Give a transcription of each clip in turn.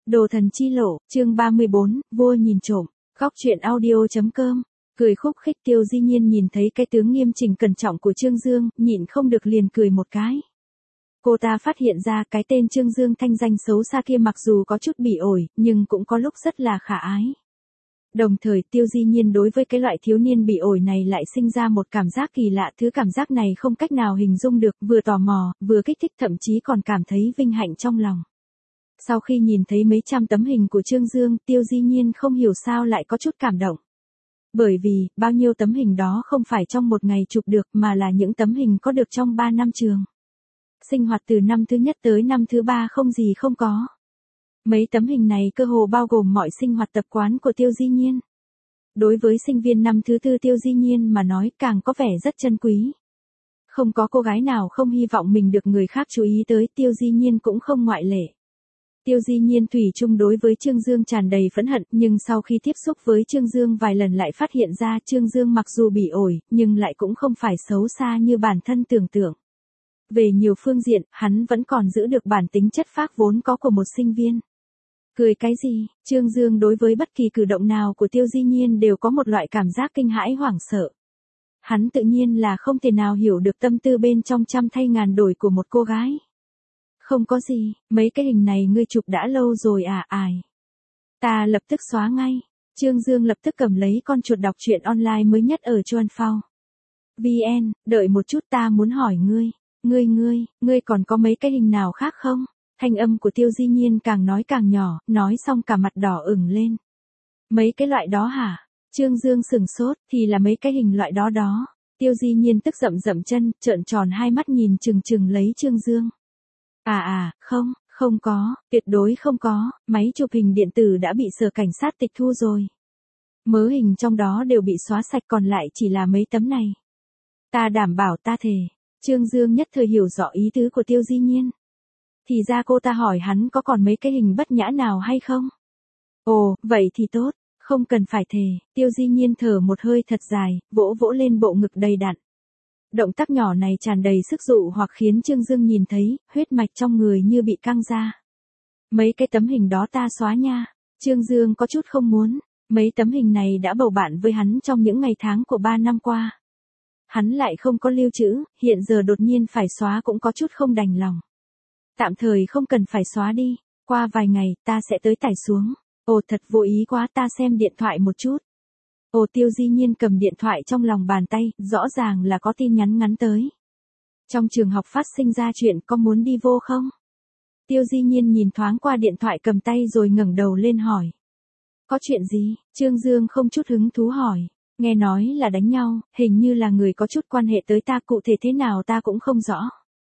Đồ thần chi lộ, chương 34, vua nhìn trộm, góc truyện audio.com. Cười khúc khích Tiêu Di Nhiên nhìn thấy cái tướng nghiêm chỉnh cẩn trọng của Trương Dương, nhịn không được liền cười một cái. Cô ta phát hiện ra cái tên Trương Dương thanh danh xấu xa kia mặc dù có chút bị ổi, nhưng cũng có lúc rất là khả ái. Đồng thời Tiêu Di Nhiên đối với cái loại thiếu niên bị ổi này lại sinh ra một cảm giác kỳ lạ, thứ cảm giác này không cách nào hình dung được, vừa tò mò, vừa kích thích, thậm chí còn cảm thấy vinh hạnh trong lòng. Sau khi nhìn thấy mấy trăm tấm hình của Trương Dương, Tiêu Di Nhiên không hiểu sao lại có chút cảm động. Bởi vì, bao nhiêu tấm hình đó không phải trong một ngày chụp được mà là những tấm hình có được trong 3 năm trường. Sinh hoạt từ năm thứ nhất tới năm thứ 3 không gì không có. Mấy tấm hình này cơ hồ bao gồm mọi sinh hoạt tập quán của Tiêu Di Nhiên. Đối với sinh viên năm thứ 4 Tiêu Di Nhiên mà nói càng có vẻ rất chân quý. Không có cô gái nào không hy vọng mình được người khác chú ý tới, Tiêu Di Nhiên cũng không ngoại lệ. Tiêu Di Nhiên thủy chung đối với Trương Dương tràn đầy phẫn hận, nhưng sau khi tiếp xúc với Trương Dương vài lần lại phát hiện ra Trương Dương mặc dù bị ổi, nhưng lại cũng không phải xấu xa như bản thân tưởng tượng. Về nhiều phương diện, hắn vẫn còn giữ được bản tính chất phác vốn có của một sinh viên. Cười cái gì, Trương Dương đối với bất kỳ cử động nào của Tiêu Di Nhiên đều có một loại cảm giác kinh hãi hoảng sợ. Hắn tự nhiên là không thể nào hiểu được tâm tư bên trong trăm thay ngàn đổi của một cô gái. Không có gì, mấy cái hình này ngươi chụp đã lâu rồi à, ai? Ta lập tức xóa ngay. Trương Dương lập tức cầm lấy con chuột đọc truyện online mới nhất ở Chuan Phao. VN, đợi một chút ta muốn hỏi ngươi. Ngươi còn có mấy cái hình nào khác không? Thanh âm của Tiêu Di Nhiên càng nói càng nhỏ, nói xong cả mặt đỏ ửng lên. Mấy cái loại đó hả? Trương Dương sửng sốt, thì là mấy cái hình loại đó đó. Tiêu Di Nhiên tức dậm chân, trợn tròn hai mắt nhìn chừng lấy Trương Dương. Không có, tuyệt đối không có, máy chụp hình điện tử đã bị sở cảnh sát tịch thu rồi. Mớ hình trong đó đều bị xóa sạch còn lại chỉ là mấy tấm này. Ta đảm bảo ta thề. Trương Dương nhất thời hiểu rõ ý tứ của Tiêu Di Nhiên. Thì ra cô ta hỏi hắn có còn mấy cái hình bất nhã nào hay không? Ồ, vậy thì tốt, không cần phải thề. Tiêu Di Nhiên thở một hơi thật dài, vỗ lên bộ ngực đầy đặn. Động tác nhỏ này tràn đầy sức dụ hoặc khiến Trương Dương nhìn thấy, huyết mạch trong người như bị căng ra. Mấy cái tấm hình đó ta xóa nha. Trương Dương có chút không muốn. Mấy tấm hình này đã bầu bạn với hắn trong những ngày tháng của 3 năm qua. Hắn lại không có lưu trữ, hiện giờ đột nhiên phải xóa cũng có chút không đành lòng. Tạm thời không cần phải xóa đi, qua vài ngày ta sẽ tới tải xuống. Ồ thật vô ý quá, ta xem điện thoại một chút. Ồ Tiêu Di Nhiên cầm điện thoại trong lòng bàn tay, rõ ràng là có tin nhắn ngắn tới. Trong trường học phát sinh ra chuyện, có muốn đi vô không? Tiêu Di Nhiên nhìn thoáng qua điện thoại cầm tay rồi ngẩng đầu lên hỏi. Có chuyện gì? Trương Dương không chút hứng thú hỏi. Nghe nói là đánh nhau, hình như là người có chút quan hệ tới ta, cụ thể thế nào ta cũng không rõ.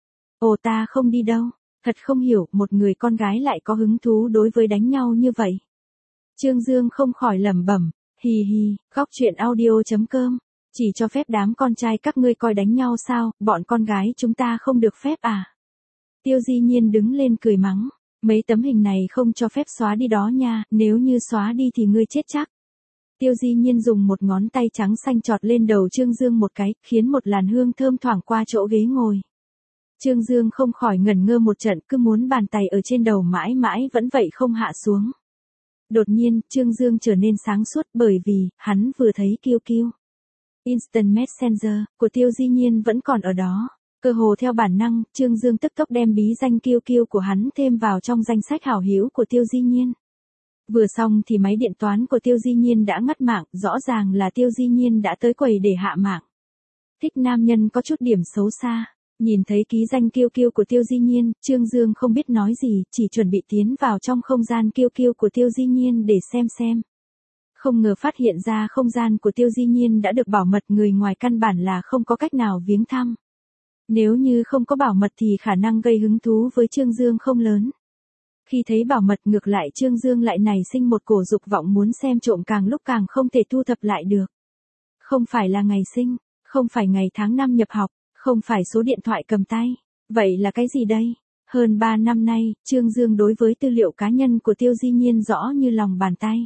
Ồ ta không đi đâu, thật không hiểu một người con gái lại có hứng thú đối với đánh nhau như vậy. Trương Dương không khỏi lẩm bẩm. Hi, góc truyện audio.com, chỉ cho phép đám con trai các ngươi coi đánh nhau sao, bọn con gái chúng ta không được phép à? Tiêu Di Nhiên đứng lên cười mắng, mấy tấm hình này không cho phép xóa đi đó nha, nếu như xóa đi thì ngươi chết chắc. Tiêu Di Nhiên dùng một ngón tay trắng xanh chọt lên đầu Trương Dương một cái, khiến một làn hương thơm thoảng qua chỗ ghế ngồi. Trương Dương không khỏi ngẩn ngơ một trận, cứ muốn bàn tay ở trên đầu mãi mãi vẫn vậy không hạ xuống. Đột nhiên, Trương Dương trở nên sáng suốt bởi vì, hắn vừa thấy QQ. Instant Messenger, của Tiêu Di Nhiên vẫn còn ở đó. Cơ hồ theo bản năng, Trương Dương tức tốc đem bí danh QQ của hắn thêm vào trong danh sách hảo hữu của Tiêu Di Nhiên. Vừa xong thì máy điện toán của Tiêu Di Nhiên đã ngắt mạng, rõ ràng là Tiêu Di Nhiên đã tới quầy để hạ mạng. Thích nam nhân có chút điểm xấu xa. Nhìn thấy ký danh QQ của Tiêu Di Nhiên, Trương Dương không biết nói gì, chỉ chuẩn bị tiến vào trong không gian QQ của Tiêu Di Nhiên để xem. Không ngờ phát hiện ra không gian của Tiêu Di Nhiên đã được bảo mật, người ngoài căn bản là không có cách nào viếng thăm. Nếu như không có bảo mật thì khả năng gây hứng thú với Trương Dương không lớn. Khi thấy bảo mật ngược lại Trương Dương lại nảy sinh một cổ dục vọng muốn xem trộm, càng lúc càng không thể thu thập lại được. Không phải là ngày sinh, không phải ngày tháng năm nhập học. Không phải số điện thoại cầm tay. Vậy là cái gì đây? Hơn 3 năm nay, Trương Dương đối với tư liệu cá nhân của Tiêu Di Nhiên rõ như lòng bàn tay.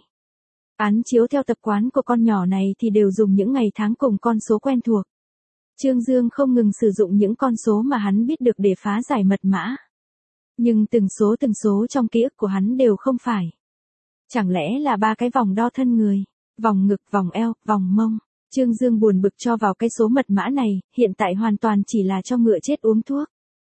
Án chiếu theo tập quán của con nhỏ này thì đều dùng những ngày tháng cùng con số quen thuộc. Trương Dương không ngừng sử dụng những con số mà hắn biết được để phá giải mật mã. Nhưng từng số trong ký ức của hắn đều không phải. Chẳng lẽ là 3 cái vòng đo thân người, vòng ngực, vòng eo, vòng mông. Trương Dương buồn bực cho vào cái số mật mã này, hiện tại hoàn toàn chỉ là cho ngựa chết uống thuốc.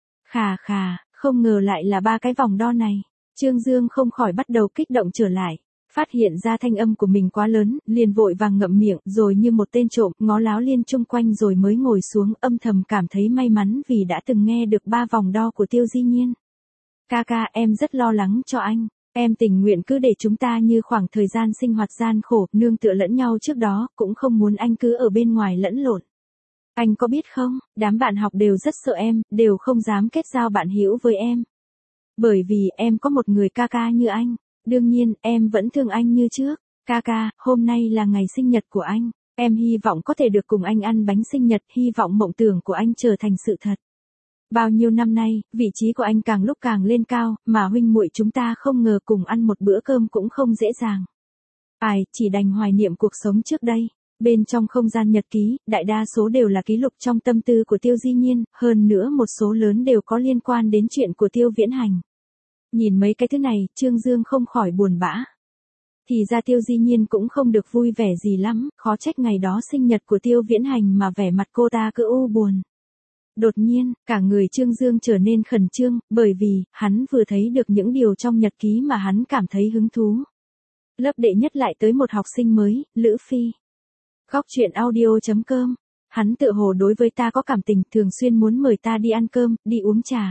Khà khà, không ngờ lại là 3 cái vòng đo này. Trương Dương không khỏi bắt đầu kích động trở lại. Phát hiện ra thanh âm của mình quá lớn, liền vội vàng ngậm miệng, rồi như một tên trộm, ngó láo liên chung quanh rồi mới ngồi xuống, âm thầm cảm thấy may mắn vì đã từng nghe được 3 vòng đo của Tiêu Di Nhiên. Ca ca, em rất lo lắng cho anh. Em tình nguyện cứ để chúng ta như khoảng thời gian sinh hoạt gian khổ, nương tựa lẫn nhau trước đó, cũng không muốn anh cứ ở bên ngoài lẫn lộn. Anh có biết không, đám bạn học đều rất sợ em, đều không dám kết giao bạn hữu với em. Bởi vì em có một người ca ca như anh. Đương nhiên, em vẫn thương anh như trước. Ca ca, hôm nay là ngày sinh nhật của anh. Em hy vọng có thể được cùng anh ăn bánh sinh nhật, hy vọng mộng tưởng của anh trở thành sự thật. Bao nhiêu năm nay, vị trí của anh càng lúc càng lên cao, mà huynh muội chúng ta không ngờ cùng ăn một bữa cơm cũng không dễ dàng. Ai, chỉ đành hoài niệm cuộc sống trước đây. Bên trong không gian nhật ký, đại đa số đều là ký lục trong tâm tư của Tiêu Di Nhiên, hơn nữa một số lớn đều có liên quan đến chuyện của Tiêu Viễn Hành. Nhìn mấy cái thứ này, Trương Dương không khỏi buồn bã. Thì ra Tiêu Di Nhiên cũng không được vui vẻ gì lắm, khó trách ngày đó sinh nhật của Tiêu Viễn Hành mà vẻ mặt cô ta cứ u buồn. Đột nhiên, cả người Trương Dương trở nên khẩn trương, bởi vì, hắn vừa thấy được những điều trong nhật ký mà hắn cảm thấy hứng thú. Lớp đệ nhất lại tới một học sinh mới, Lữ Phi. Góc truyện audio.com. Hắn tựa hồ đối với ta có cảm tình, thường xuyên muốn mời ta đi ăn cơm, đi uống trà.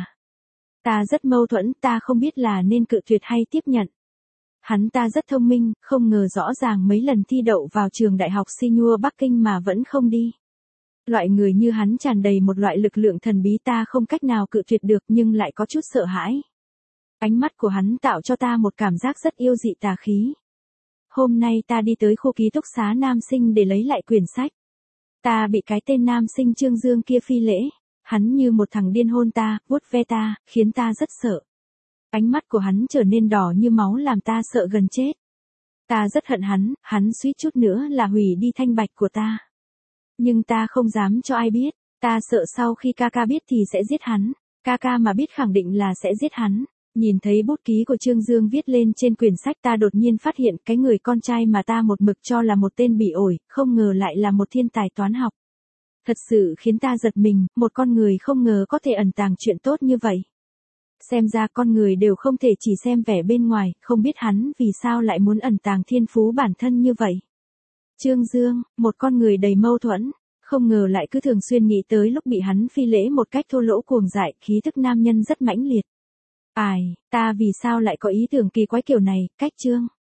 Ta rất mâu thuẫn, ta không biết là nên cự tuyệt hay tiếp nhận. Hắn ta rất thông minh, không ngờ rõ ràng mấy lần thi đậu vào trường đại học Senior Bắc Kinh mà vẫn không đi. Loại người như hắn tràn đầy một loại lực lượng thần bí ta không cách nào cự tuyệt được nhưng lại có chút sợ hãi. Ánh mắt của hắn tạo cho ta một cảm giác rất yêu dị tà khí. Hôm nay ta đi tới khu ký túc xá nam sinh để lấy lại quyển sách. Ta bị cái tên nam sinh Trương Dương kia phi lễ. Hắn như một thằng điên hôn ta, vuốt ve ta, khiến ta rất sợ. Ánh mắt của hắn trở nên đỏ như máu làm ta sợ gần chết. Ta rất hận hắn suýt chút nữa là hủy đi thanh bạch của ta. Nhưng ta không dám cho ai biết, ta sợ sau khi ca ca biết thì sẽ giết hắn. Ca ca mà biết khẳng định là sẽ giết hắn. Nhìn thấy bút ký của Trương Dương viết lên trên quyển sách ta đột nhiên phát hiện cái người con trai mà ta một mực cho là một tên bị ổi, không ngờ lại là một thiên tài toán học. Thật sự khiến ta giật mình, một con người không ngờ có thể ẩn tàng chuyện tốt như vậy. Xem ra con người đều không thể chỉ xem vẻ bên ngoài, không biết hắn vì sao lại muốn ẩn tàng thiên phú bản thân như vậy. Trương Dương, một con người đầy mâu thuẫn, không ngờ lại cứ thường xuyên nghĩ tới lúc bị hắn phi lễ một cách thô lỗ cuồng dại, khí thức nam nhân rất mãnh liệt. Ai, ta vì sao lại có ý tưởng kỳ quái kiểu này, cách Trương